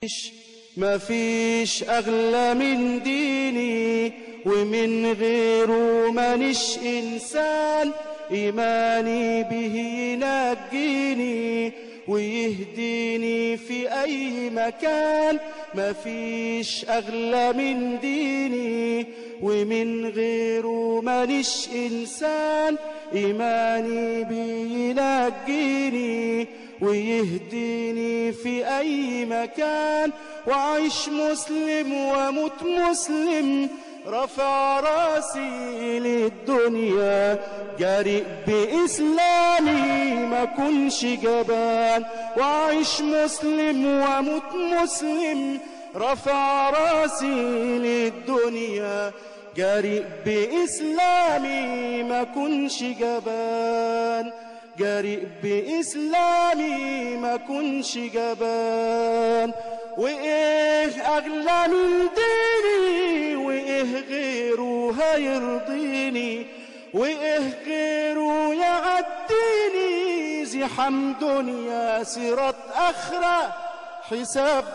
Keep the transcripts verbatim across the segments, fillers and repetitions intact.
مفيش أغلى من ديني ومن غيره مانيش إنسان. إيماني به ينجيني ويهديني في أي مكان. مفيش أغلى من ديني ومن غيره مانيش إنسان. إيماني به ينجيني ويهديني في أي مكان. وعيش مسلم وموت مسلم رفع راسي للدنيا. جريء بإسلامي ما كنش جبان. وعيش مسلم وموت مسلم رفع راسي للدنيا. جريء بإسلامي ما كنش جبان. جريء بإسلامي ما كنش جبان. وإيه أغلى من ديني وإيه غيره هيرضيني وإيه غيره يعديني. زحام دنيا صراط آخرة حساب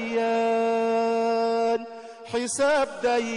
ديان حساب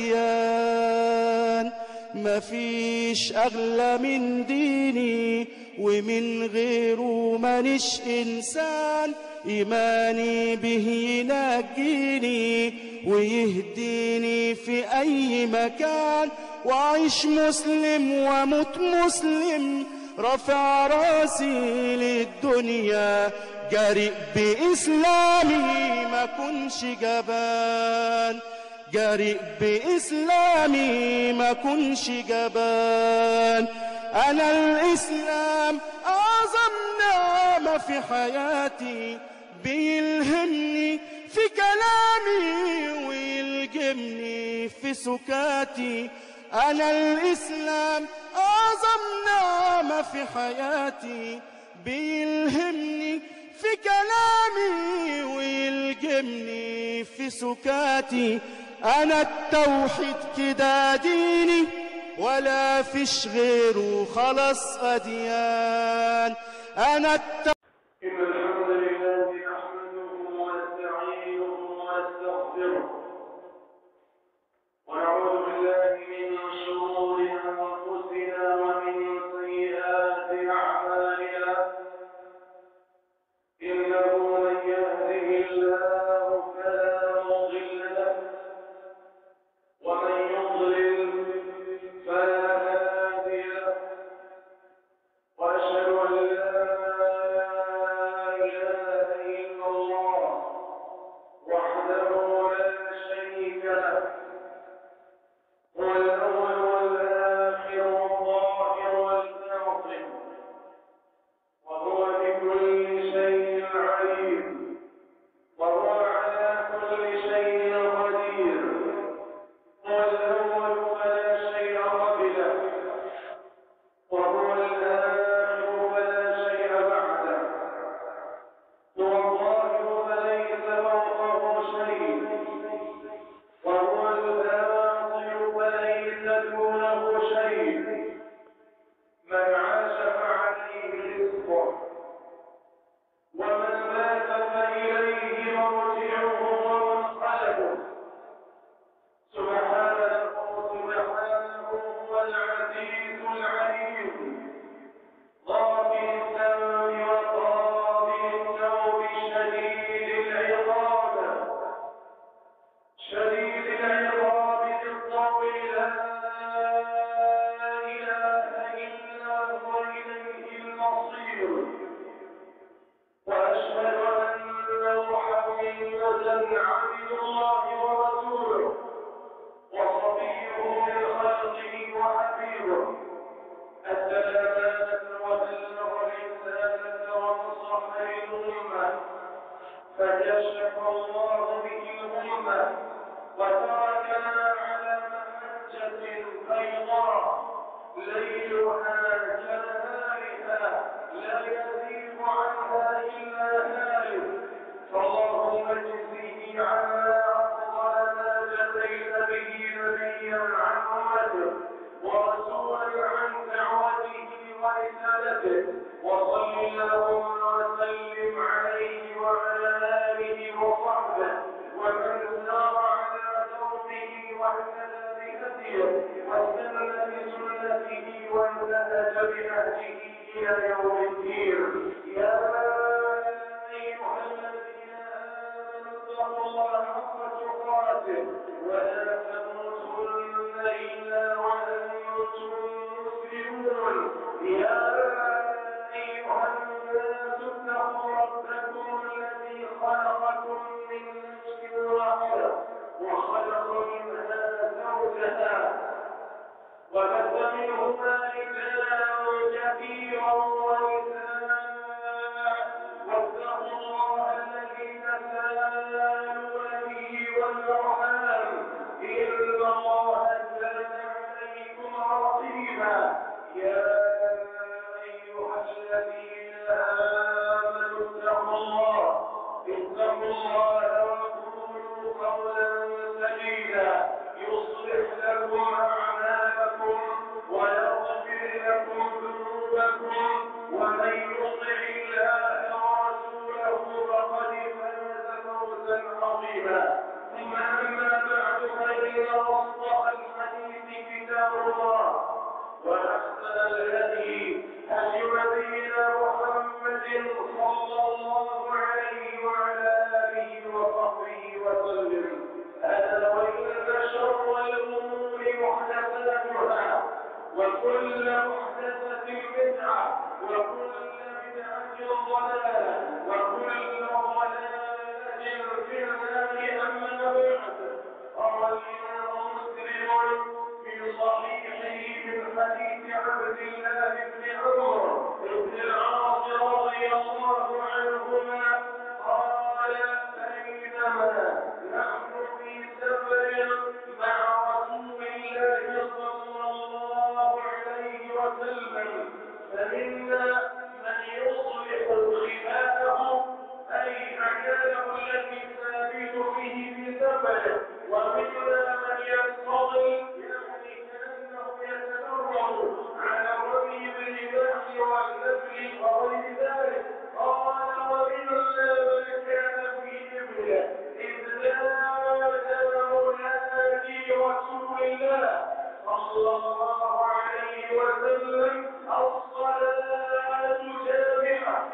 ديان. مفيش أغلى من ديني ومن غيره مانيش إنسان. إيماني به ينجيني ويهديني في أي مكان. وعيش مسلم وموت مسلم رفع راسي للدنيا. جريء بإسلامي ما كنش جبان. جريء بإسلامي ما كنش جبان. أنا الإسلام أعظم نعمة في حياتي. بيلهمني في كلامي ويلجمني في سكاتي. أنا الإسلام أعظم نعمة في حياتي. بيلهمني في كلامي ويلجمني في سكاتي. أنا التوحيد كده ديني ولا فيش غيره خلاص أديان. أنا التوحيد. إن الحمد لله نحمده ونستعينه ونستغفره ونعوذ بالله من شرور أنفسنا ومن سيئات أعمالنا. إنه من يهده الله فلا مضل له ومن يضلل فلا هادي له. وأشهد أن لا إله إلا الله وحده لا شريك له. هو الأول والآخر والظاهر والباطن وهو بكل شيء عليم وهو على كل شيء قدير. هو الأول فلا شيء قبله وهو الآخر فلا شيء بعده. هو الظاهر فليس فوقه شيء وهو الباطن فليس دونه شيء. من عاش فعليه رزقه ومن مات فإليه مرجعه ومنقلبه. سبحانه سبحانه هو العزيز العليم غافر الذنب وقابل التوب شديد العقاب. شديد العقاب ذي الطول لا إله إلا هو إليه المصير. وأشهد أن محمدا عبد الله ورسوله وصفيه من خلقه وحبيبه. أدى الأمانة وبلغ الرسالة ونصح للأمة فكشف الله به الأمة وتركنا على محجة بيضاء ليلها كنهارها لا يزيغ عنها إلا هالك. فاللهم اجزه عنا أفضل ما جزيت به نبيا عن أمته ورسولا عن دعوته ورسالته. وصل اللهم وسلم عليه وعلى آله وصحبه واهتدى بهديه واستنى بسنته وانتهج بنهجه الى يوم الدين. يا ايها الذين امنوا اتقوا الله حق تقاته ولا تموتن الا وانتم مسلمون. يا ايها الناس اتقوا ربكم الذي خلقكم من نفس واحده وخلق منها زوجها وبث منهما رجالا كثيرا ونساء واتقوا الله الذي تساءلون به والارحام ان الله كان عليكم رقيبا. يا ايها الذين امنوا اتقوا الله اتقوا الله وقولوا قولا سديدا يصلح لكم اعمالكم ويغفر لكم ذنوبكم ومن يطع الله ورسوله فقد فاز فوزا عظيما. ثم اما بعد فان اصدق الحديث كتاب الله واحسن الهدي هدي نبينا محمد صلى الله عليه وعلى اله وصحبه وسلم. الا وان شر الامور محدثاتها وكل محدثه بدعه وكل بدعه ضلاله وكل ضلاله في النار. اما بعد قال الامام مسلم في صحيحه من حديث عبد الله بن عمر بن العاص رضي الله عنهما قال بينما نحن في سفر مع رسول الله صلى الله عليه وسلم فمنا من يصلح خلاءه اي مكانه الذي ثابت فيه في سفره ومنا من ينتظر يعني كانه يتدرب على رمي بالرماح والنسل وغير ذلك. قال ومنا من كان في ابله اذ ناداه نادي رسول الله صلى الله عليه وسلم الصلاه جامعه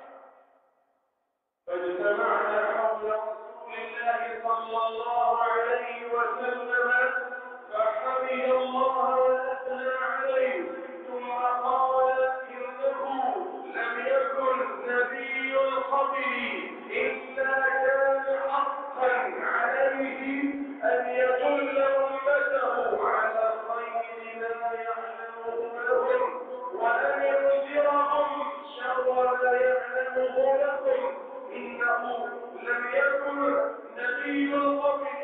فاجتمعنا حول رسول الله صلى الله عليه وسلم فحمد الله واثنى عليه ثم قال انه لم يكن نبي قبلي الا كان حقا عليه ان يدل امته على الخير لا يعلمه لهم وان ينذرهم شر لا يعلمه لكم. انه لم يكن نبي قبلي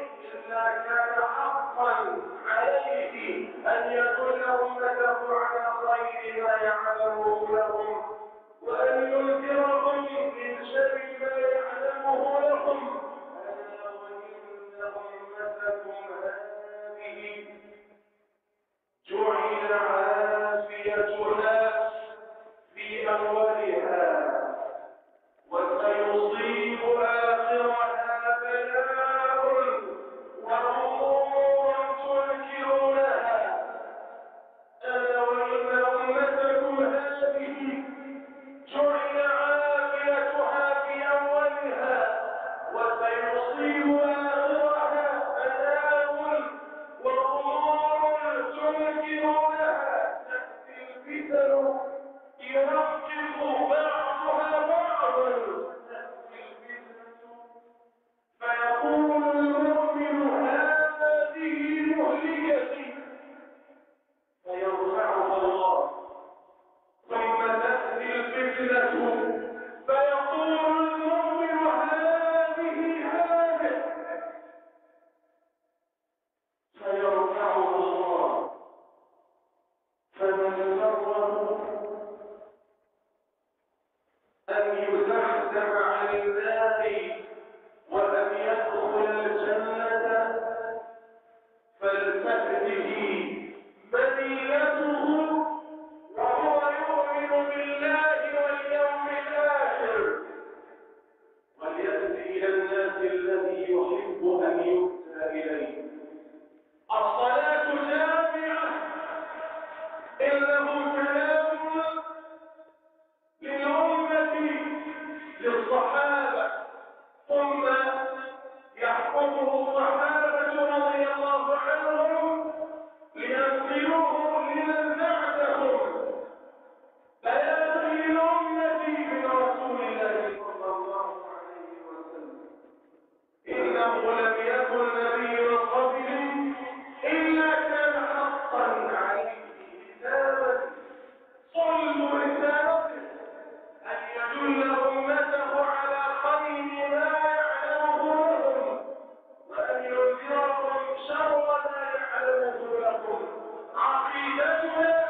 يرفضه الصحابة رضي الله عنهم لينقلوه لمن بعدهم بيانا للأمة من رسول الله صلى الله عليه وسلم. إنه لم يكن نبي قبلي إلا كان حقا عليه كتابا صلب رسالته أن يدل أمته على خير ما يعلمه لهم وأن ينذرهم شر ما يعلمه لهم. عقيدتنا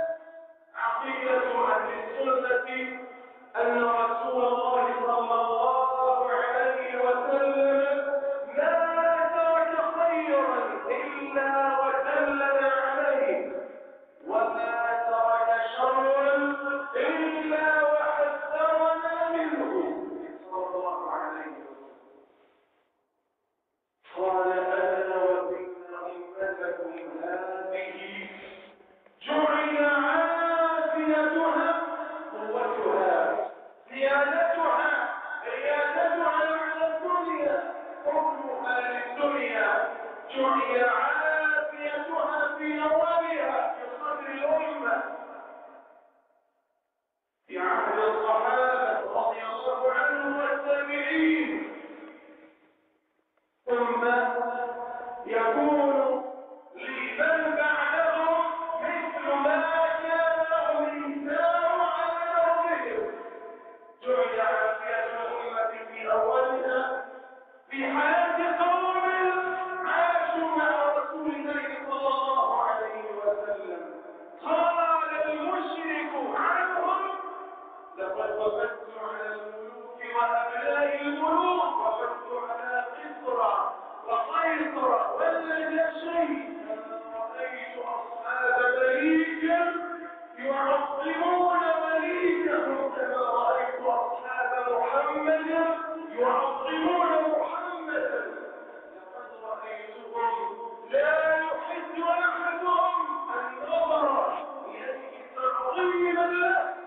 عقيدة أهل السنة أن رسول الله صلى الله عليه وسلم ما ترك خيرا إلا ودلنا عليه وما ترك شرا إلا وحذرنا منه صلى الله عليه وسلم. قال أنا وإن أمتكم هذه جعل عافيتها قوتها زيادتها ريادتها على الدنيا حكمها للدنيا جعل عافيتها في أولها في صدر الأمة في عهد الصحابة رضي الله عنهم والتابعين ثم يكون لمن بعدهم مثل ما كان الإنسان على أرضهم. جعل عافية الأمة في أولها في حياة قوم عاشوا مع رسول الله صلى الله عليه وسلم. قال المشرك عنهم لقد وفدت على الملوك وأبناء الملوك وفدت على قسرى وقيصر والنجاشي رأيت أصحاب مليك يعظمون مليكهم كما رأيت أصحاب محمد يعظمون محمدا. لقد رأيتهم لا يحد أحدهم النظر إليه تعظيما له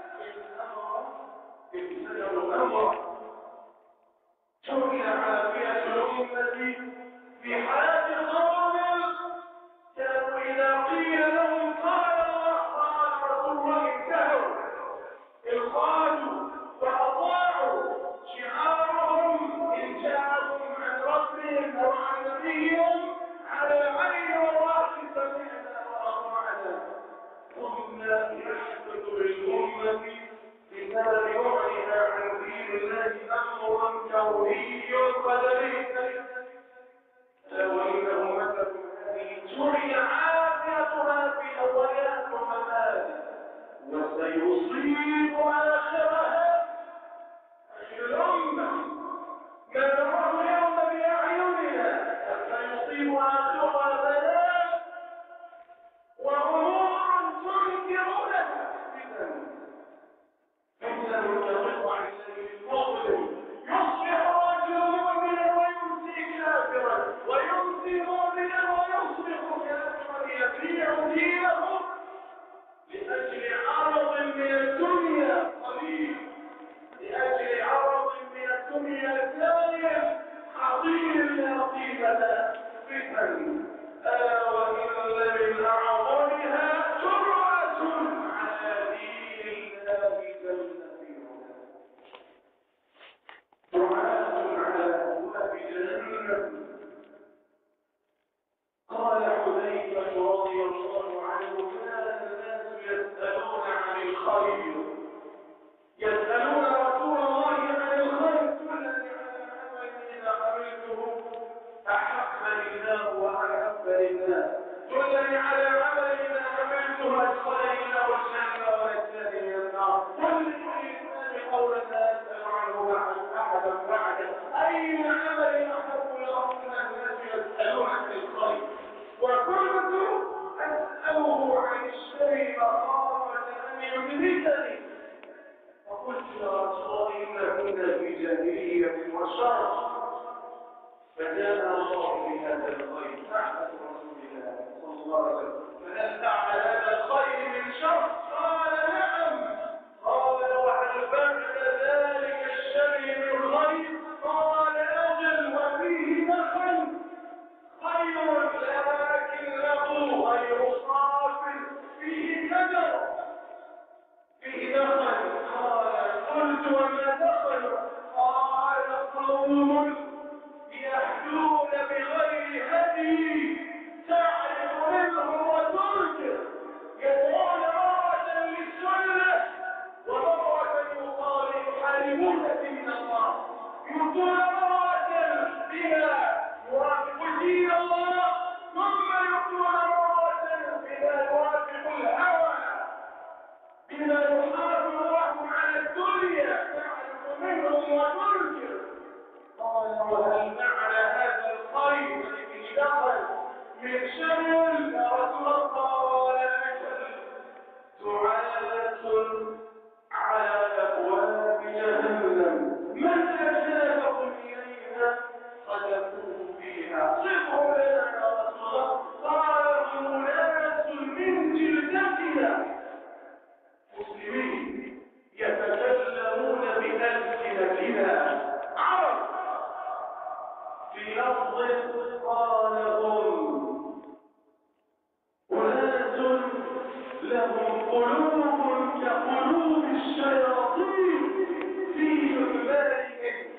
ابتدأوا الأمر. جعل عافية الأمة في حياة قوم كانوا إذا قيل لهم قال الله قال رسول الله انتهوا انقادوا وأطاعوا. شعارهم إن جاءهم عن ربهم أو عن نبيهم على العين والرأس سمعنا وأطعنا. ثم يحدث للأمة بسبب بعدها عن دين الله أمرا كوني قدري لو إن أمتكم هذه جعل عافيتها في أولها ثم مات وسيصيب آخرها. أي الأمة ما نراه اليوم بأعيننا سيصيب آخرها بلاء وأمور تنكرونها فتن فتن كقطع الليل المظلم يصبح رجل مؤمنا ويمسي كافرا ويمسي مؤمنا ويصبح كافرا يبيع دينه لأجل عرض من الدنيا قليل لأجل عرض من الدنيا ثانية خطير لا قيمة فتن. ألا وإن من أعظمها جرأة على دين الله جل دعاة على أبواب جهنم. قال حذيفة رضي الله عنه كان الناس يسألون عن الخير يسألون رسول الله عن الخير دلني على عمل إذا عملته أحبني الله وأحب لله دلني على عمل إذا عملته أدخلني الله الجنة ونجاني من النار. دلني لسان قول الناس أسأل عنه أحدا بعده. أي عمل أحب لربنا الناس يسألون عن الخير وكنت أسأله عن الشر مخافة أن يدركني. فقلت يا رسول الله إنا كنا في جاهلية وشر فجاءنا الله بهذا الخير أحمد رسول الله صلى الله عليه وسلم فهل تعمل هذا الخير من شر؟ قال نعم. قال وهل بعد ذلك الشر من خير؟ قال أجل وفيه نخل. يهدون بغير هدي تعرف منهم وتنكر، يدعون مرة للسنة ومرة يقال يحاربون دين الله، يؤتون مرة بما يوافق دين الله ثم يؤتون مرة بما يوافق الهوى، بما يحافظ لهم على الدنيا تعرف منهم وتنكر. قال وهل معنى هذا الخير الذي دخل من شر يا رسول الله؟ قال أجل دعاة على أبواب جهنم من أجابهم إليها صدقوا فيها. صفهم لنا يا رسول الله. قال هم ناس من جلدتنا مسلمين يتكلمون بألسنتنا عرب في لفظ قال هم أناس لهم قلوب كقلوب الشياطين في جبالهم.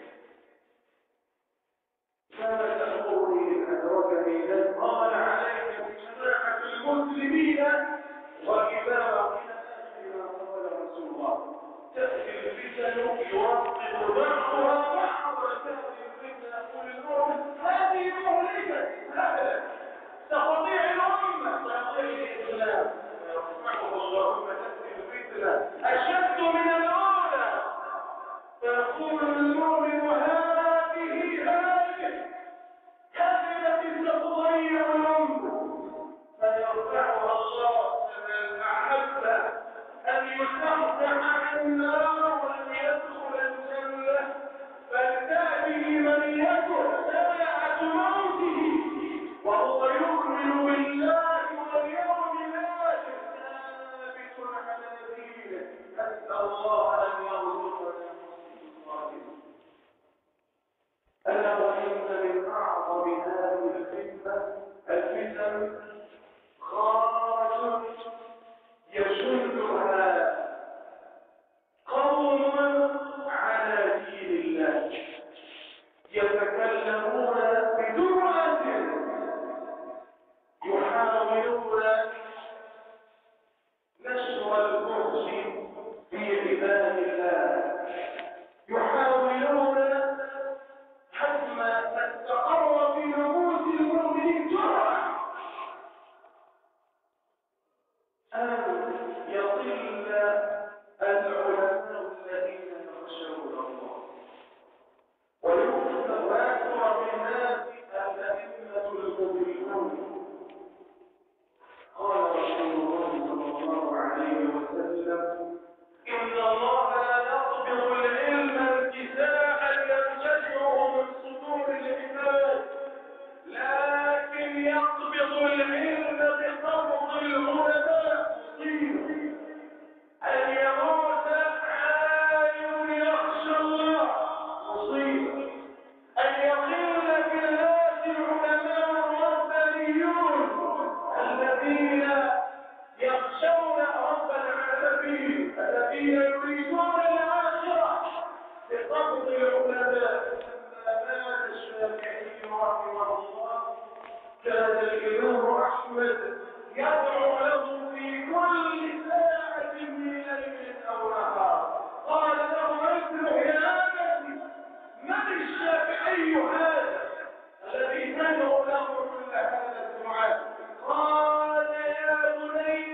كما تأمرني إن أدركني ذلك قال عليك بجماعة المسلمين وإمامة إلى قال رسول الله تأتي الفتن يوطد بعضها بعضا تأتي الفتن يقول المؤمن هذه مهلكة هذا تقطيع الأمة تقطيع الإسلام يرفعه اللهم تأتي الفتنة أشد من الأولى فيقول المؤمن هذه هذه هذه التي ستضيع الأمة فيرفعها الله من أحب أن يستخدم عن النار وأن يدخل الجنة فلتأتي منيته ساعة موته وهو يؤمن بالله واليوم الآخر ثابت على دينه. أسأل الله أن يرزقنا مسلمين. ألا وإن من أعظم هذه الفتنة الفتن خارج يشدها قوم على دين الله يتكلمون بدعاة يحاولون نشر البغض في عباد الله، يحاولون حتم التقر في نفوس المؤمنين جرعا أن يضل العلماء الذين يخشون الله ويكثر ويكثر من الناس الأئمة المضلون. قال رسول الله صلى الله عليه وسلم إن الله لا يقبض العلم انتزاعا ينتزعه من صدور العباد لكن يقبض العلم بقبض العلماء. أن يموت عالم يخشى الله مصيبة، أن يقل في الناس العلماء الربانيون الذين يخشون رب العالمين الذين يريدون الآخرة بقبض العلماء. لما مات الشافعي رحمه الله كان الإمام أحمد يدعو له في كل ساعة من ليل أو نهار. قال له اسمع يا أبتي من الشافعي هذا الذي تدعو له كل هذا الدعاء؟ قال يا بني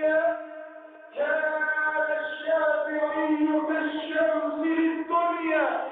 كان الشافعي كالشمس للدنيا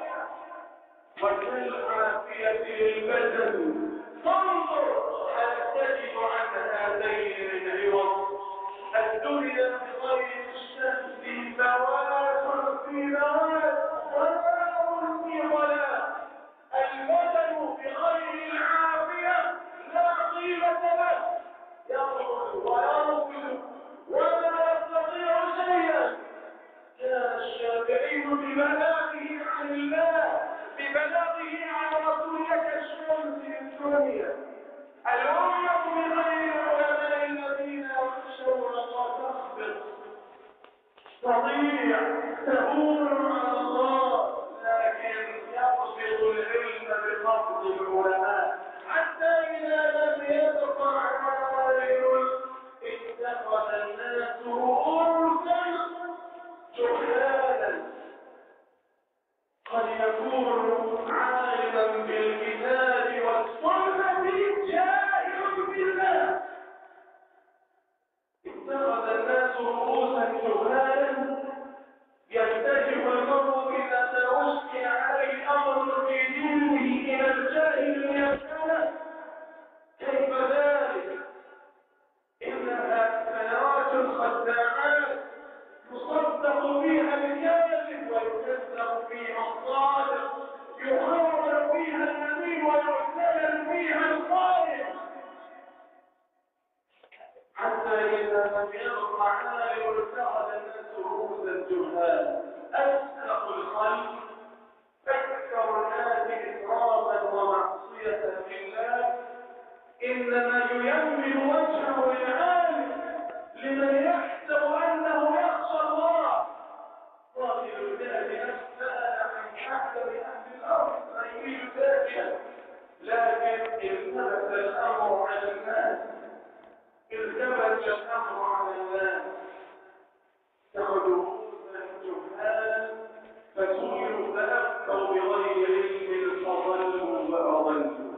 وكالعافية للبدن فانظر هل تجد عن هذين العوض. الدنيا بغير الشمس سواد في نواد ونار في ظلام. البدن بغير العافية لا قيمة له، يضعف ويرفض ولا يستطيع شيئا. كان الشافعي ببلاغه عن الله ببلاغه عن رسولك كالشمس للدنيا. الأمة بغير العلماء الذين يخشون الله تخبط تضيع تهون على الله، لكن يقبض العلم بقبض العلماء. عالم اتخذ الناس رؤوسا جهالا أسلق الخلق أكثر الناس إسرافا ومعصية بالله إنما ييمن وجهه للعالم لمن يحسب أنه يخشى الله. قاتل الناس نفسها عن حسب أهل الأرض من يريد ذلك، لكن التبس الأمر على الناس التبس الأمر على الناس اتخذوا جهالا فسئلوا فأفتوا بغير علم فضلوا وأضلوا.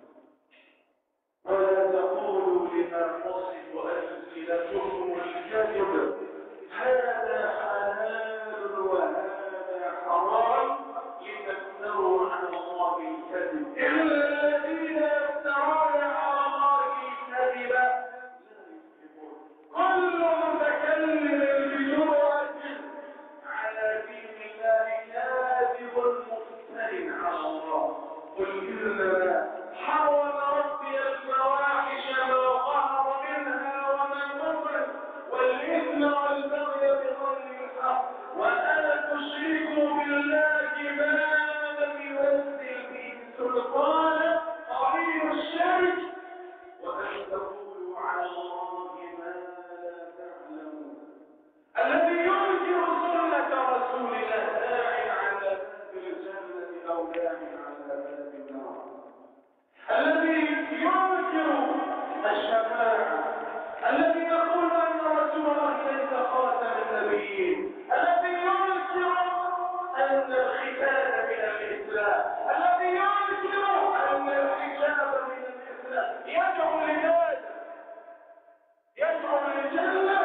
ولا تقولوا لما تصف ألسنتكم الكذب هذا حلال وهذا حرام لتفتروا على الله الكذب إلا الذين يفترون على الله الكذب لا يفلحون. كل متكلم بجرأة على دين الله كاذب مفتر على الله. قل إنما حرم ربي الفواحش ما ظهر منها وما بطن والإثم والبغي بغير الحق وأن تشركوا بالله ما لم ينزل به سلطانا قليل الشرك وأن تقولوا على الله ما لا تعلمون. الذي ينكر سنة رسول الله داعي على باب الجنة أو داعي على باب النار. الذي ينكر الشفاعة، الذي يقول أن رسول الله ليس خاتم النبيين، الذي ينكر أن الختان من الإسلام، الذي ينكر أن الحجاب من الإسلام، يدعو لماذا؟ يدعو للجنة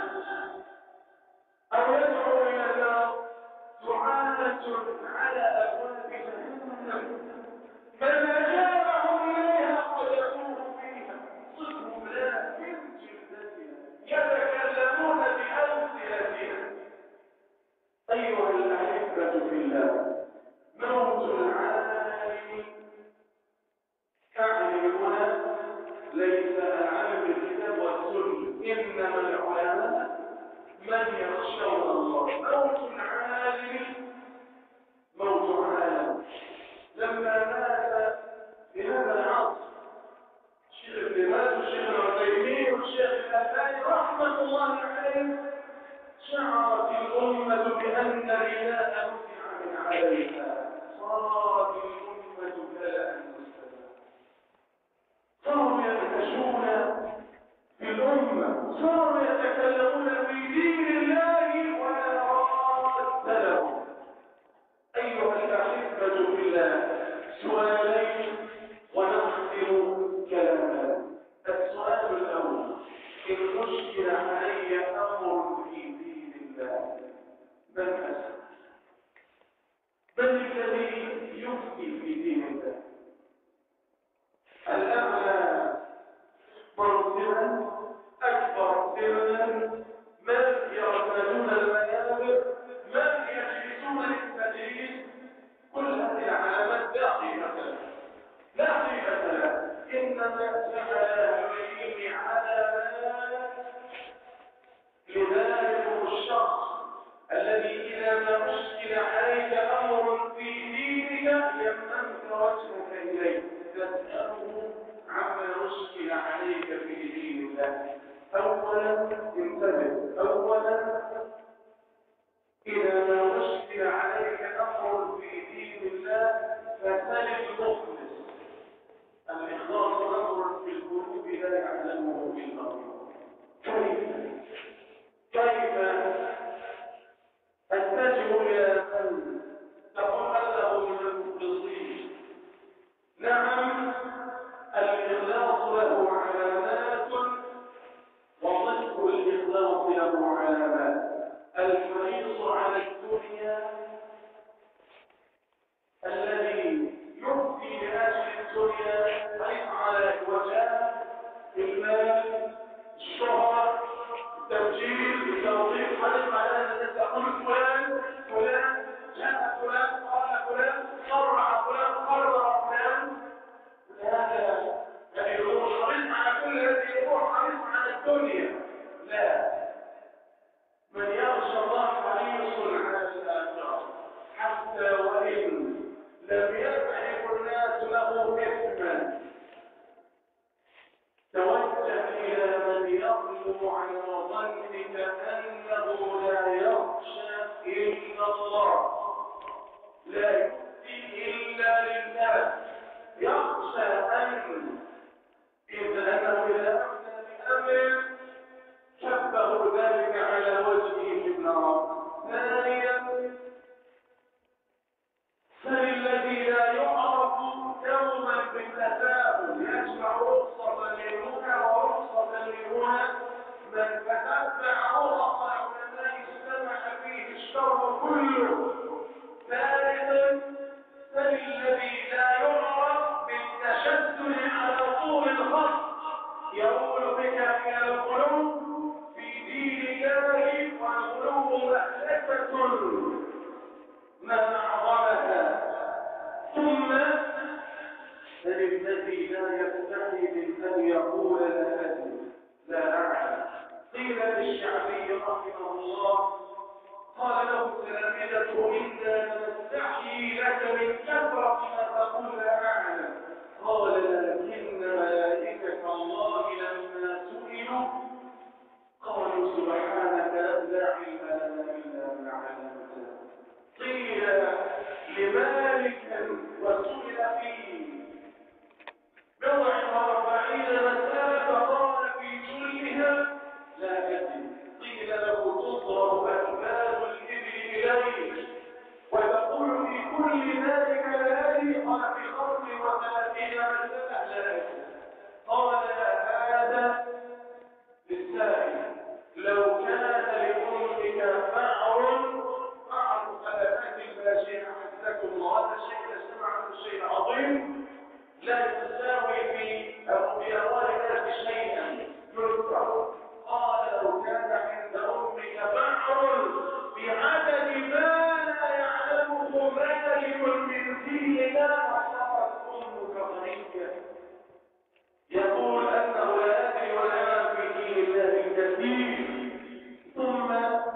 أو يدعو إلى النار؟ دعاة على أبواب جهنم من أجابهم إليها قذفوه فيها صدهم لا من جلدتنا يتكلمون بألسنتنا. أيها الأحبة في الله، موت العالم أعني هنا ليس العالم بالكتاب والسنة، إنما العلماء من يخشون الله. موت العالم موت عالم. لما مات في هذا العصر الشيخ ابن باز والشيخ العثيمين والشيخ الألباني رحمة الله عليهم شعرت الأمة بأن رداء رفع من عليها، صارت الأمة كلا المستمع. صاروا ينتشون في الأمة، صاروا يتكلمون في دين الله ولا راد لهم. أيها الأحبة في الله، سؤالين ونختم كلامنا. السؤال الأول: إن مشكل علي أمر في دين الله من أسأل؟ من الذي يفتي في دين الله؟ الأعلى منصبا أكبر سنا، من يرتدون المنابر، من يجلسون للتدريس، كل هذه العلامات لا قيمة لها، لا قيمة لها. إنما جعل العلم علامات لذلك الشخص الذي إذا ما مشكل عليك أمر في دينك يمنك وجهك إليه تسأله عما مشكل عليك في دين الله. أولا انتبه، أولا إذا ما مشكل عليك أمر في دين الله فسل المخلص. الإخلاص أمر في القلوب لا يعلمه إلا الله. كيف كيف أتجه إلى من تقول له من المخلصين؟ نعم، الإخلاص له علامات وضد الإخلاص له علامات. الحريص على الدنيا الذي يبدي لأجل الدنيا حريص على الوجاه، المال، الشهرة، التوجيه، التوظيف، حريص على أن تقول فلان فلان جاء فلان قال فلان صرع فلان قرر فلان. هذا الذي هو حريص على كل هذه الأمور، حريص على الدنيا. لا، على ظنك أنه لا يخشى إلا الله، لا يؤتي إلا لله، يخشى أن إذا أنه إذا أفتى بأمر شبه ذلك على وجهه في النار. ثانيا، فالذي لا يعرف يوما بالتساؤل يجمع رخصة من هنا ورخصة من هنا، من تتبع رخص العلماء اجتمع فيه الشر كله. ثالثا، فالذي لا يعرف بالتشدد على طول الخط يقول بك إلى القلوب في دين الله، والقلوب مألفة ما أعظمها. ثم فللذي لا يستحي من أن يقول لا أدري لا أعلم. قيل للشعبي رحمه الله، قال له تلامذته إنا نستحيي لك من كثرة ما تقول لا أعلم. قال لكن ملائكة الله لما سئلوا قالوا سبحانك لا علم لنا إلا ما علمتنا. قيل لمالك وسئل فيه بضع وأربعين مسألة فقال في كلها لا أدري. قيل له تضرب أكباد الإبل إليك وتقول في كل ذلك لا أدري. قال في خمس وثلاثين مسألة لا أدري. قال هذا للسائل لو كان لأمك فعر فعر فلفات الباشية حسكم وهذا الشيء يسمع عن الشيء عظيم لا تساوي في أموالنا شيئا يذكر. قال لو كان عند أمك فعر بعدد ما لا يعلمه مالك من ديننا وصارت أمك غنية. يقول أنه لا يدري ولا في دين الله الكثير. ثم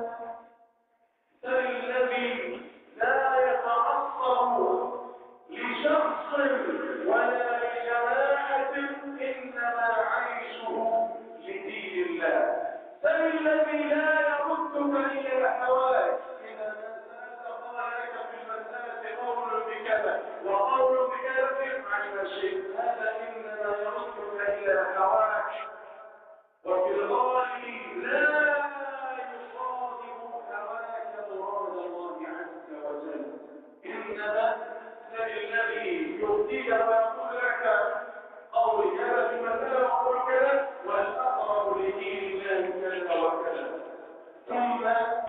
الذي لا يتعصب لشخص ولا لجماعة إنما عيشه لدين الله. فالذي لا يردك إلى الحوائج إذا ما سألت قال لك في المسألة قول بكذا وقول بكذا عن شيء، هذا إنما يردك إلى الحوائج. وفي الغالب لا يصادم هواك مراد الله عز وجل، إنما الذي يؤتيك ويقول لك قول كذا في مسألة وقول كذا والأقرب لدين الله كذا وكذا. ثم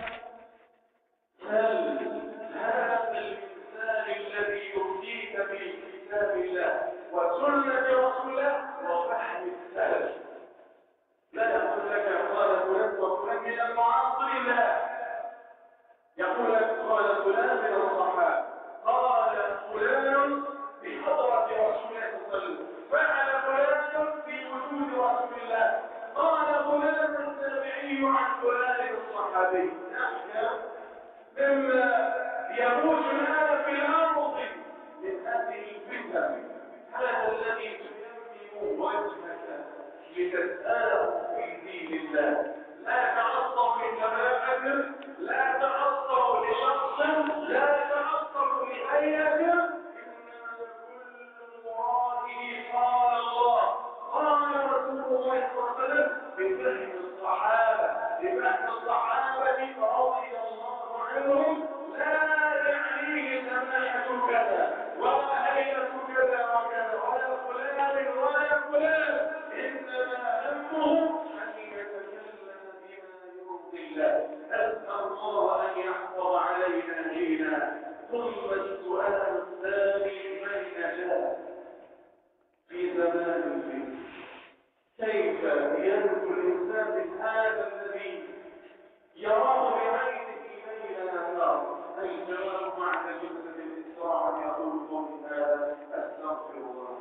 هل هذا الإنسان الذي يؤتيك في كتاب الله وسنة رسول الله وفهم السلف لا يقول لك قال فلان وفلان من المعاصرين، لا يقول لك قال فلان من الصحابة، قال فلان بحضرة رسول الله صلى الله عليه وسلم، فعل فلان في وجود رسول الله، قال فلان التابعي عن فلان الصحابي. نحن مما يموت الآن في الأرض من هذه الفتن هذا الذي تيمم وجهك لتسأله في دين الله. لا تعصب لجماعة، لا تعصب لشخص، لا تعصب لهيئة، إنما كل مراده قال الله قال رسول الله صلى الله عليه وسلم بفهم الصحابة بفهم الصحابة رضي الله عنهم. لا يعنيه سماحة كذا ولا هيئة كذا وكذا ولا فلان ولا فلان، إنما همه أن يتكلم بما يرضي الله. أسأل الله أن يحفظ علينا دينا. ثم السؤال الثاني من نجاة في زمان الفتن؟ كيف ينجو الإنسان من هذا الذي يراه بعينه ليل نهار؟ الجواب بعد جلسة الاستراحة يقول قوم هذا أستغفر الله.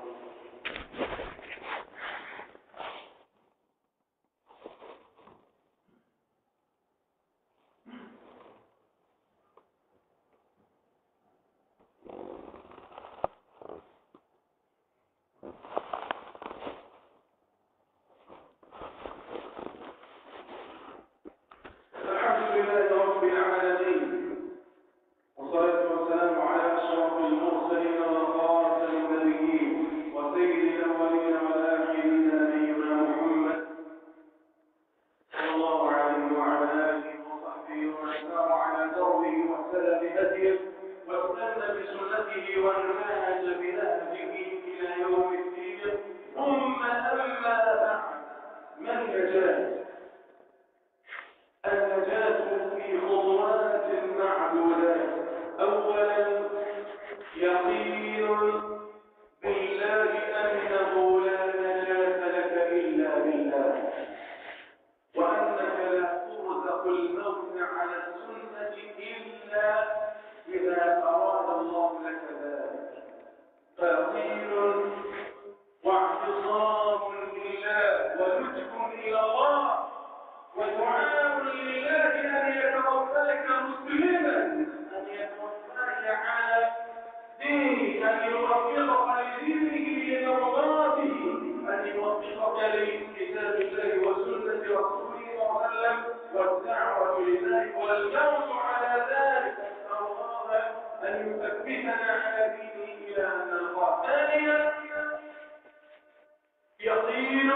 واعتصام بالله ولجء إلى الله ودعاء لله أن يتوفاك مسلما، أن يتوفاك على دينه، أن يوفقك لدينه لمرضاته، أن يوفقك لكتاب الله وسنة رسوله صلى الله عليه وسلم والدعوة لذلك والموت على ذلك، نسأل الله أن يثبتنا على دينه إلى أن نلقاه. ثانيا يقين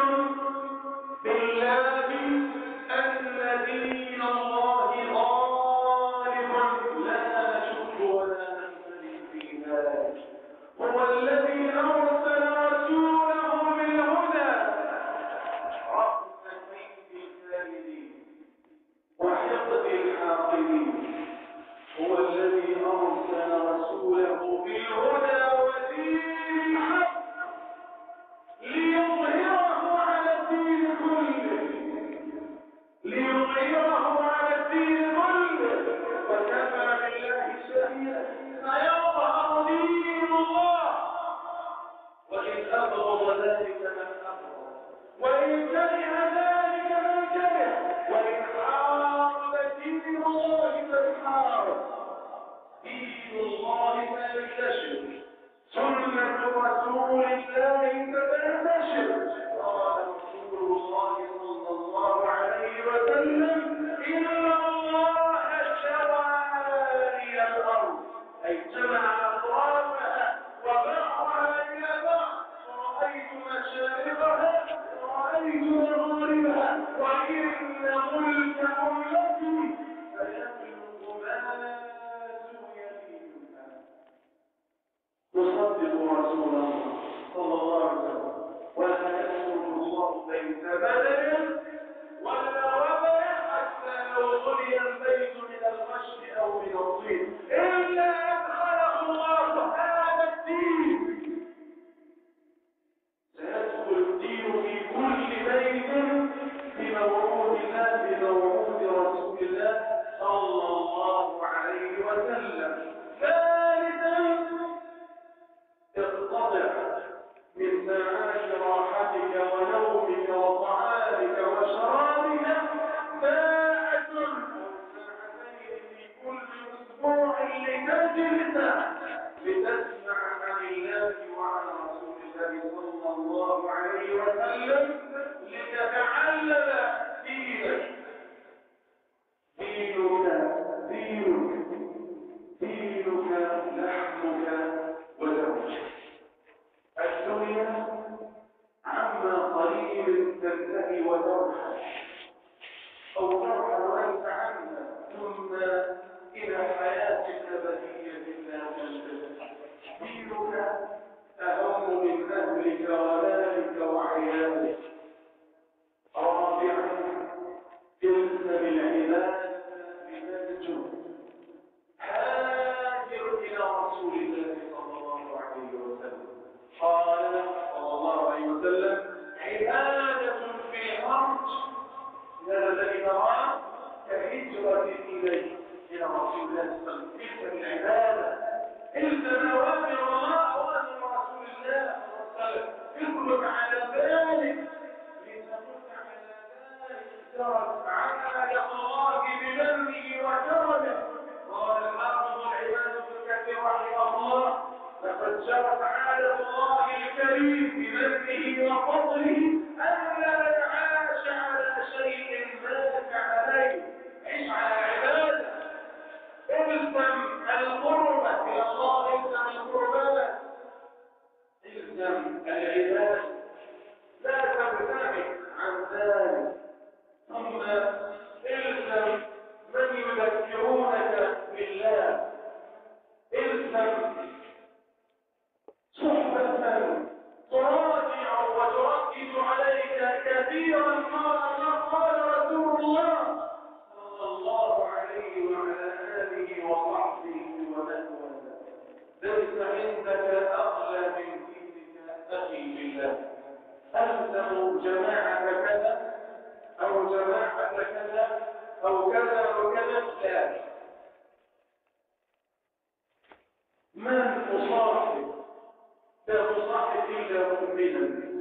بالله أن دين الله غالب لا نشك ولا نمتلك في ذلك، هو الذي أرسل رسوله بالهدى رحمة للكافرين وحفظ الحاقدين، هو الذي أرسل رسوله بالهدى ودين الحق ليظهره على الدين كله، ليظهره على الدين كله، وكفى بالله شهيدا. سيظهر دين الله، وإن أبغض ذلك من أبغض، وإن كره ذلك من كره، وإن حارب دين الله من حارب، دين الله فينتشر، سنة رسول الله فتنتشر. قال رسول الله صلى الله عليه وسلم: إن الله شرع لي الأرض، أي جمع أطرافها وبعضها إلى بعض، ورأيت مشارقها ورأيت مغاربها، وإن ملك أمتي سيبلغ ما يصدق رسول الله صلى الله عليه وسلم، ولا يسلك الله بيت بدر ولا وبر حتى لو بني البيت من الغش او من الطين الا ادخله الله هذا الدين. سيدخل الدين في كل بيت بموعود الله، بموعود رسول الله صلى الله عليه وسلم. ثالثا اقتطع من ساعات راحتك ونومك وطعامك وشرابك ساعة أو ساعتين في كل أسبوع لتجلس لتسمع عن الله وعن رسول الله صلى الله عليه وسلم، لتتعلم دينك. دينك دينك دينك لحمك ودمك. الدنيا عما قليل تنتهي وترحل أو ترحل أنت عنها، ثم إلى حياة أبدية لا تنتهي. دينك أهم من أهلك ومالك وعيالك. رابعا الزم العبادة بتنجو، هاجر إلى رسول الله صلى الله عليه وسلم. قال صلى الله عليه وسلم: عبادة في الحرج هذا الذي نراه كهجرة إليه إلى رسول الله صلى الله عليه وسلم. تلك العبادة الزم أوامر الله أوامر رسول الله صلى الله عليه وسلم، اطلب على ذلك لتمت على ذلك، ترك عادة الله بمنه وكرمه. قال الحافظ العباد بن كثير رحمه الله: لقد جرت عادة الله الكريم بمنه وفضله أن لا يعاش على شيء مات عليه. عيش على عبادة، الزم القربة إلى الله، الزم القربات، الزم العبادة، لا تبتعد عن ذلك. ثم الزم من يذكرونك بالله، الزم صحبة تراجع وتركز عليك كثيرا ما قال رسول الله صلى الله عليه وعلى آله وصحبه ومن والاه. ليس عندك أغلى من دينك أخي بالله. ألزم جماعة كذا أو جماعة كذا أو كذا وكذا، لا. من تصاحب لا تصاحب إلا مؤمنا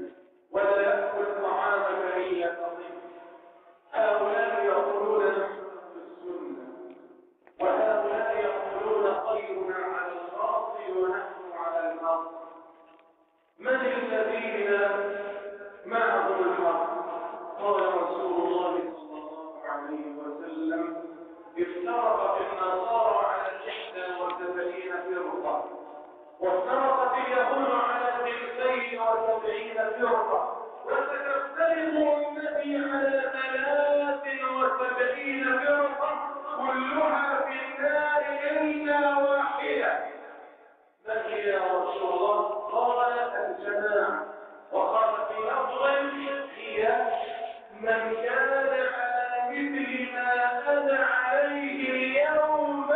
وافترقت اليهود على اثنتين وسبعين فرقة وستفترق أمتي على ثلاث وسبعين فرقة كلها في النار إلا واحدة. من هي يا رسول الله؟ قال الجماعة. وقال في لفظ هي من كان على مثل ما أنا عليه اليوم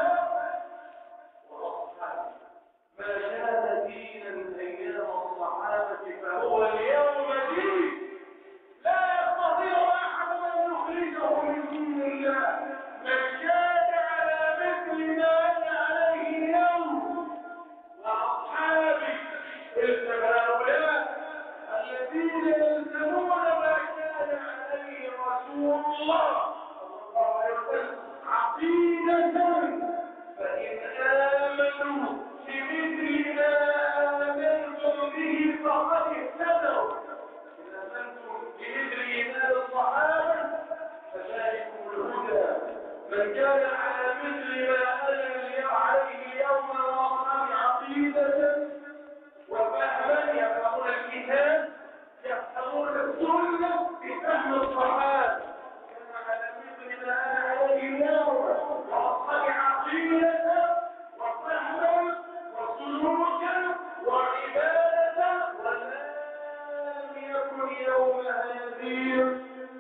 وأصحابي. ما كان دينا أيام الصحابة فهو اليوم دين. لا يستطيع أحد أن يخرجه من دين الله. من كان على مثل ما أنا عليه اليوم وأصحابي. تلك هؤلاء الذين يلزمون ما كان عليه رسول الله صلى الله عليه وسلم عقيدة. فإن آمنوا بمثل ما آمنتم به فقد اهتدوا. إن آمنتم بمثل إيمان الصحابة فذلكم الهدى. من كان على مثل ما أنا عليه اليوم وأصحابي عقيدة وفهما يفهمون الكتاب يفهمون السنة بفهم الصحابة. كان على مثل ما أنا عليه اليوم وأصحابي عقيدة وفهما وسلوكا وعبادة ولم يكن يومها يزيد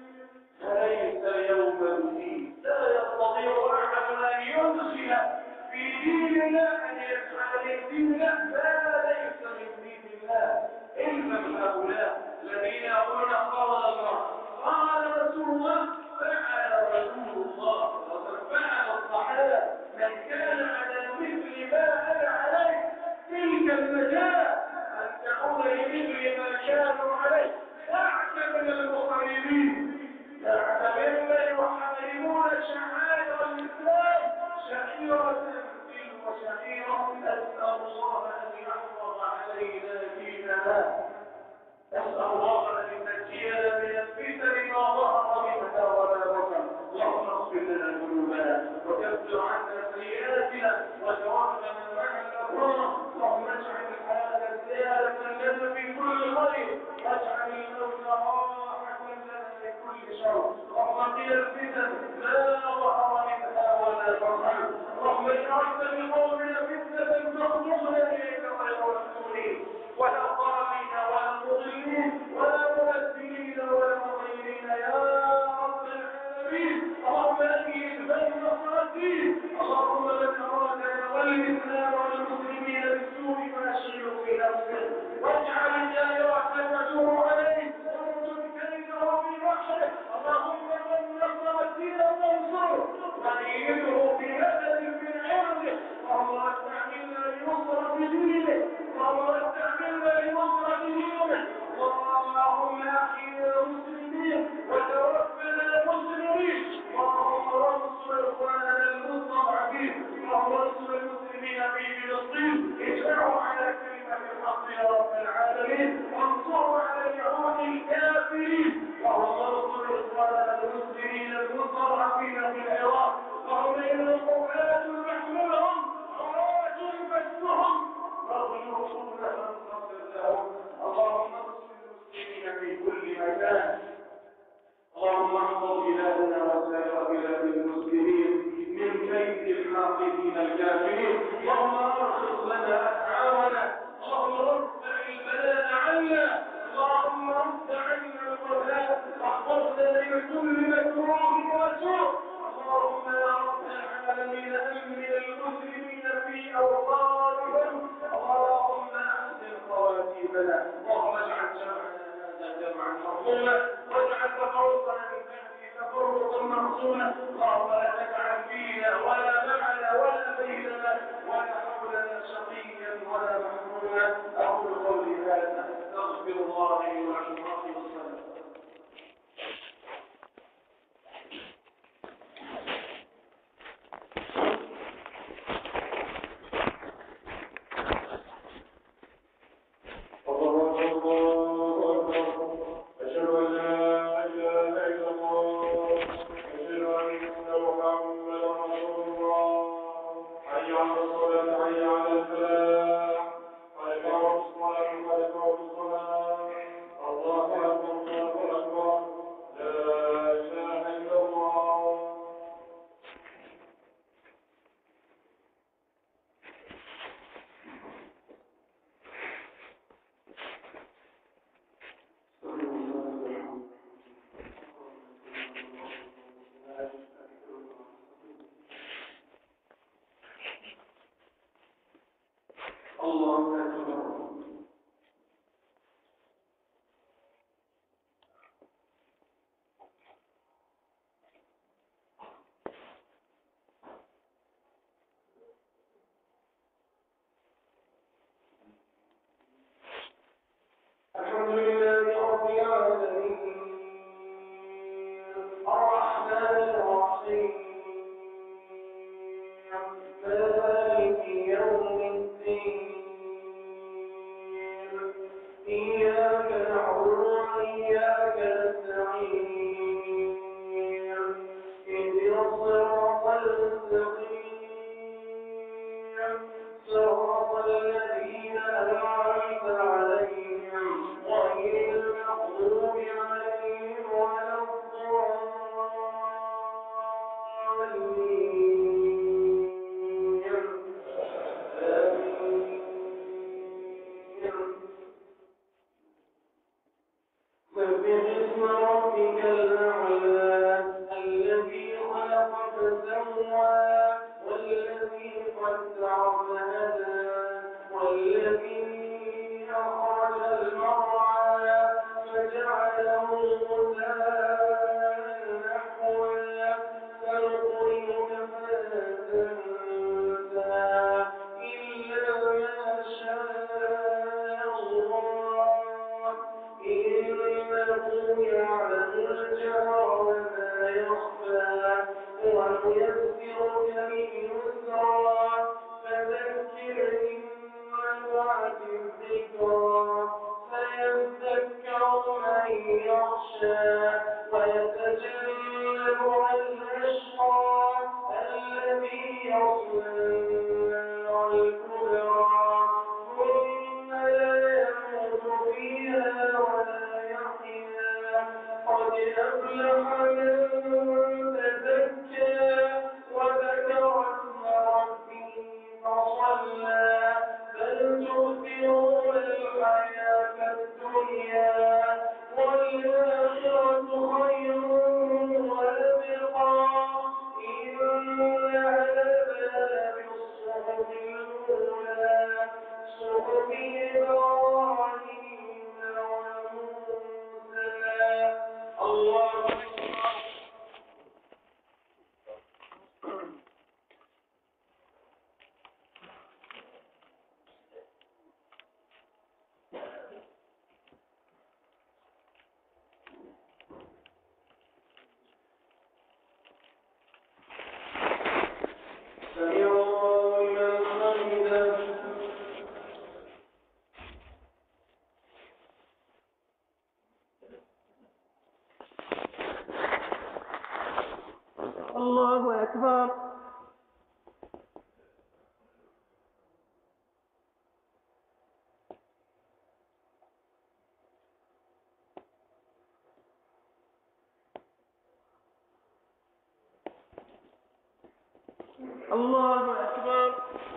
فليس يوما دين. لا يستطيع أحد أن يدخل في دين الله أن يجعل الدين ما ليس من دين الله. إلزم هؤلاء الذين يقولون قال الله قال رسول الله فعل رسول الله وفعل الصحابة. من كان على مثل ما أنا عليه تلك النجاة أن تعود لمثل ما كانوا عليه. دعك من المخالفين، دعك ممن يحاربون شعائر الإسلام شعيرة وشعيرة. أسأل الله أن يحفظ علينا ديننا. أسأل الله أن ينجينا من الفتن ما ظهر منها وما بطن. اللهم اغفر لنا ذنوبنا وكفر عنا سيئاتنا وتوفنا مع الأبرار. اللهم اجعل الحياة زيادة لنا في كل خير واجعل الموت راحة لنا من كل شر. اللهم قنا الفتن لا ظهر منها ولا بطن. اللهم اجعلنا من قومنا فتنة تخلصنا إليك غير مفتونين ولا ضالين ولا مضلين ولا مبدلين ولا مغيرين يا رب العالمين. اللهم أكيد بين الصالحين. اللهم من أرادنا والإسلام والمسلمين بالسوء فأشغله في نفسه واجعل الجاهرة تدور عليه وارجل كيده في بحره. اللهم من نصر الدين فانصره وأيده بمدد من عنده. اللهم استعملنا لنصرة دينه. اللهم استعملنا لنصرة دينه. اللهم أحينا المسلمين وتوفنا المسلمين. اللهم انصر إخواننا المستضعفين. اللهم انصر المسلمين في فلسطين. اجمعوا على كلمة الحق يا رب العالمين. وانصروا على اليهود الكافرين. اللهم انصر إخواننا المسلمين المستضعفين في العراق. اللهم إنهم قوات محمولهم عراة بسهم مغلوبون فانتصر لهم. اللهم انصر المسلمين في كل مكان. اللهم احفظ بلادنا وسائر بلاد المسلمين من كيد الحاقدين الكافرين. اللهم ارخص لنا اسعارنا. اللهم ارفع البلاء عنا. اللهم رد عنا البلاء واحفظنا من كل مكروه وسوء. اللهم يا رب العالمين امن المسلمين في اوطانهم. اللهم احسن خواتيمنا. اللهم اجعل جمعنا هذا جمعا مرحوما واجعل تفرقنا من بعده تفرقا معصوما. اللهم لا تجعل فينا ولا معنا ولا بيننا ولا حولنا شقيا ولا محروما. اقول قولي هذا استغفر الله لي ولكم. اقم الصلاه. محمد رسول الله. الله أكبر. الله أكبر.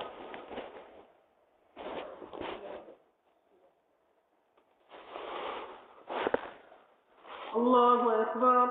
الله أكبر.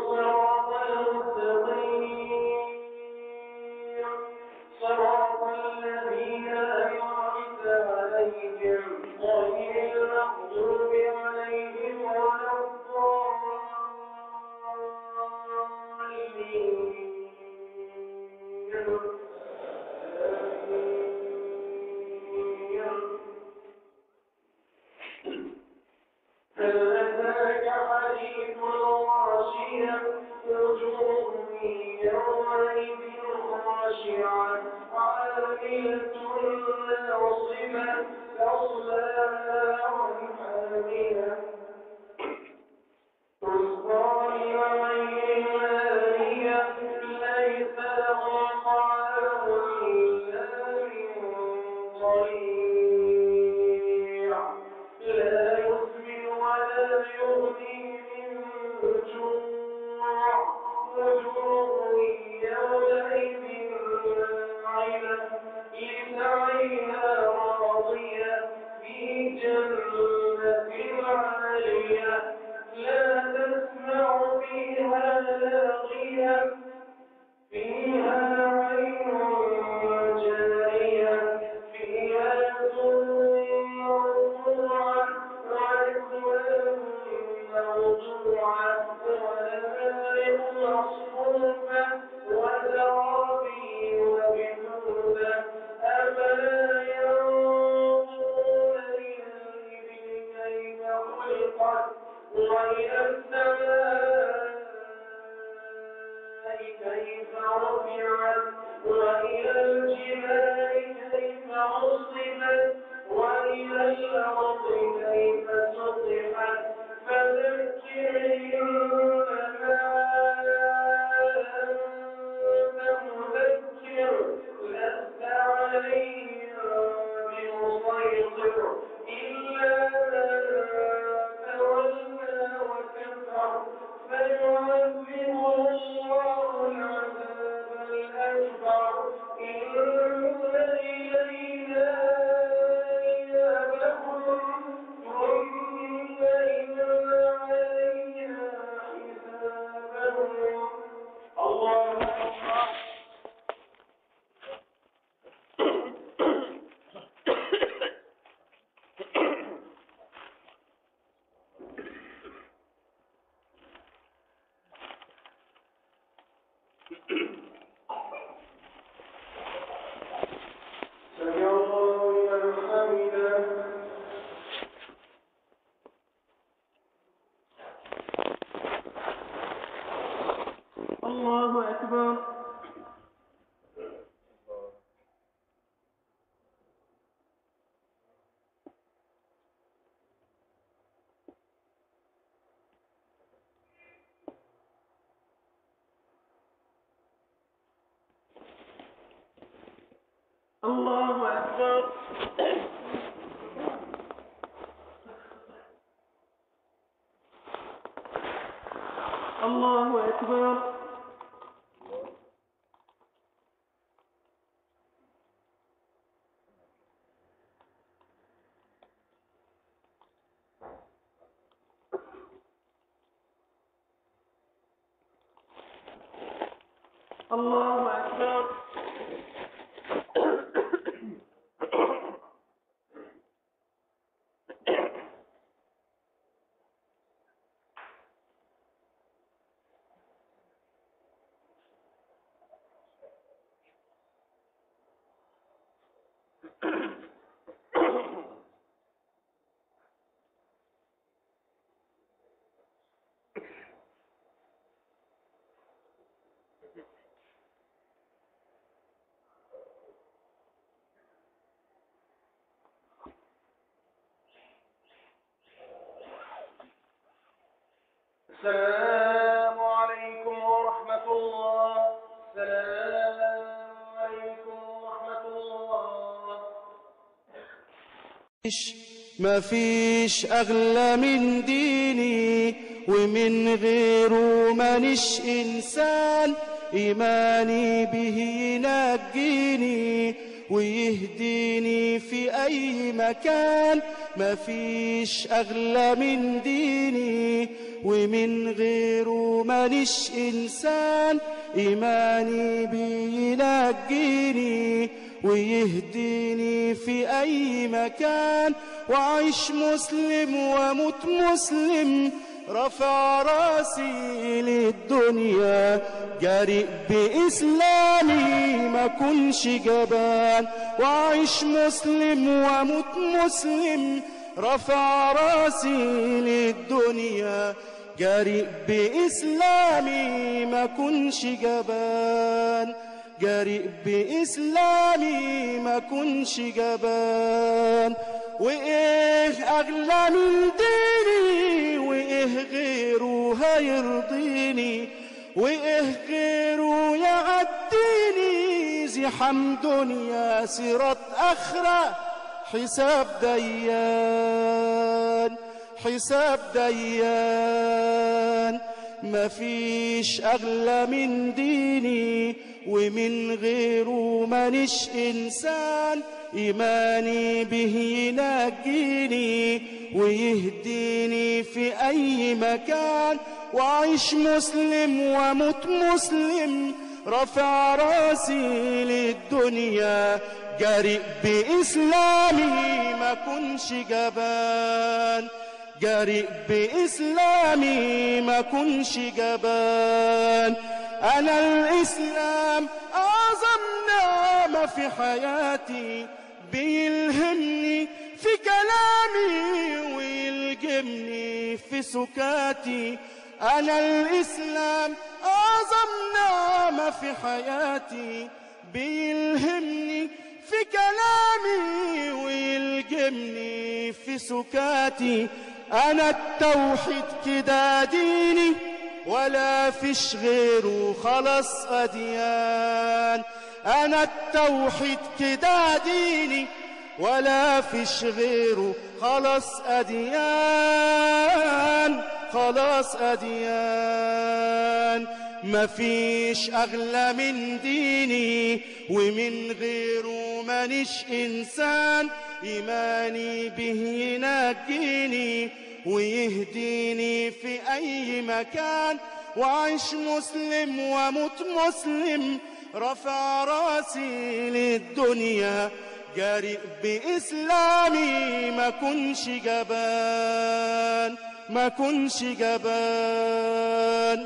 الصراط المستقيم صراط الذين أنعمت عليهم غير المغضوب عليهم ولا هل أتاك حديث الغاشية وجوه يومئذ خاشعة عاملة ناصبة تصلى نارا حامية تسقى من عين آنية ليس لهم طعام إلا من ضريع لا يسمن ولا يغني من جوع وجوه يومئذ ناعمة لسعيها راضية في جنة عالية لا تسمع فيها لاغية فيها عين جارية فيها سرر مرفوعة وأكواب موضوعة ونمارق مصفوفة وزرابي مبثوثة أفلا ينظرون إلى الإبل كيف خلقت وإلى السماء كيف رفعت وإلى الجبال كيف نصبت وإلى الأرض كيف سطحت فذكر إنما أنت مذكر لست عليهم بمسيطر إلا من تولى وكفر فيعذبه الله العذاب الأكبر إن إلينا إيابهم ثم إن علينا حسابهم الله أكبر سمع الله لمن حمده الله أكبر. الله أكبر. الله أكبر. الله أكبر. السلام عليكم ورحمة الله. السلام عليكم ورحمة الله. مفيش أغلى من ديني ومن غيره مانيش إنسان، إيماني به ينجيني ويهديني في أي مكان. مفيش أغلى من ديني ومن غيره مانيش إنسان. إيماني بيه ينجيني ويهديني في أي مكان، وعيش مسلم وموت مسلم، رفع راسي للدنيا جريء بإسلامي ما كنش جبان. وعيش مسلم وموت مسلم، رفع راسي للدنيا جريء بإسلامي ما كنش جبان. جريء بإسلامي ما كنش جبان. وإيه أغلى من ديني، وإيه غيره هيرضيني، وإيه غيره يعديني زحام دنيا صراط آخرة حساب ديان. حساب ديان. مفيش أغلى من ديني ومن غيره مانيش إنسان. إيماني به ينجيني ويهديني في أي مكان، وعيش مسلم وموت مسلم، رفع راسي للدنيا جريء بإسلامي ما كنش جبان. جريء بإسلامي ما كنش جبان. أنا الإسلام أعظم نعمة في حياتي، بيلهمني في كلامي ويلجمني في سكاتي. أنا الإسلام أعظم نعمة في حياتي، بيلهمني في كلامي ويلجمني في سكاتي. أنا التوحيد كده ديني ولا فيش غيره خلاص أديان. أنا التوحيد كده ديني ولا فيش غيره خلاص أديان. خلاص أديان. مفيش أغلى من ديني ومن غيره مانيش إنسان. إيماني به ينجيني ويهديني في أي مكان، وعيش مسلم وموت مسلم، رفع راسي للدنيا جريء بإسلامي ما كنش جبان. ما كنش جبان.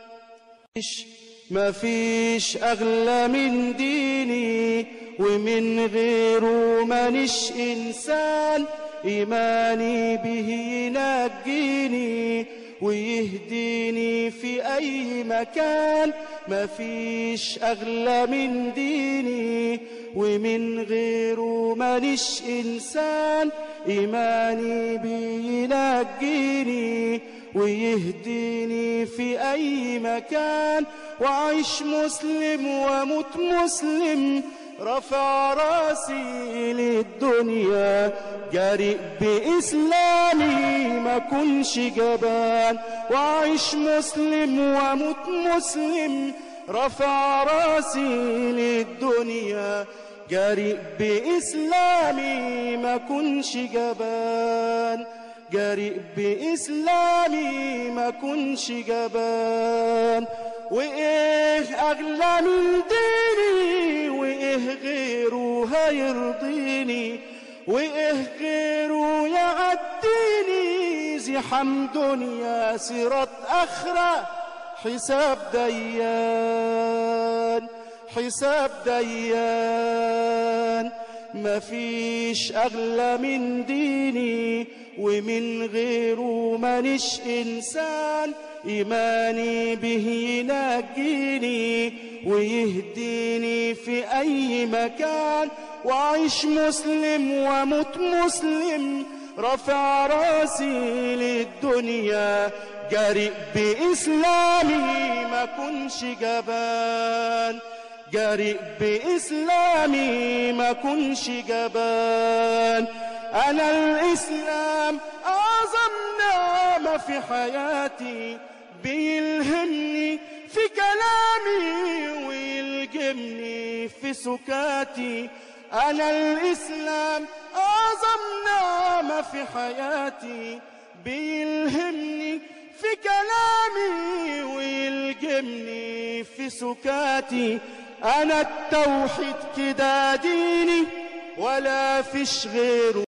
مفيش أغلى من ديني ومن غيره مانيش إنسان. إيماني به ينجيني ويهديني في أي مكان، مفيش أغلى من ديني ومن غيره مانيش إنسان. إيماني به ينجيني ويهديني في أي مكان، وعيش مسلم وموت مسلم، رفع راسي للدنيا جريء بإسلامي ما كنش جبان. وعيش مسلم وموت مسلم، رفع راسي للدنيا جريء بإسلامي ما كنش جبان. جريء بإسلامي ما كنش جبان. وإيه أغلى من ديني، وإيه غيره هيرضيني، وإيه غيره يعديني زحام دنيا صراط آخرة حساب ديان. حساب ديان. مفيش أغلى من ديني ومن غيره مانيش إنسان. إيماني به ينجيني ويهديني في أي مكان، وعيش مسلم وموت مسلم، رفع راسي للدنيا جريء بإسلامي ما كنش جبان. جريء بإسلامي ما كنش جبان. أنا الإسلام أعظم نعمة في حياتي، بيلهمني في كلامي ويلجمني في سكاتي. أنا الإسلام أعظم نعمة في حياتي، بيلهمني في كلامي ويلجمني في سكاتي. أنا التوحيد كده ديني ولا فيش غيره.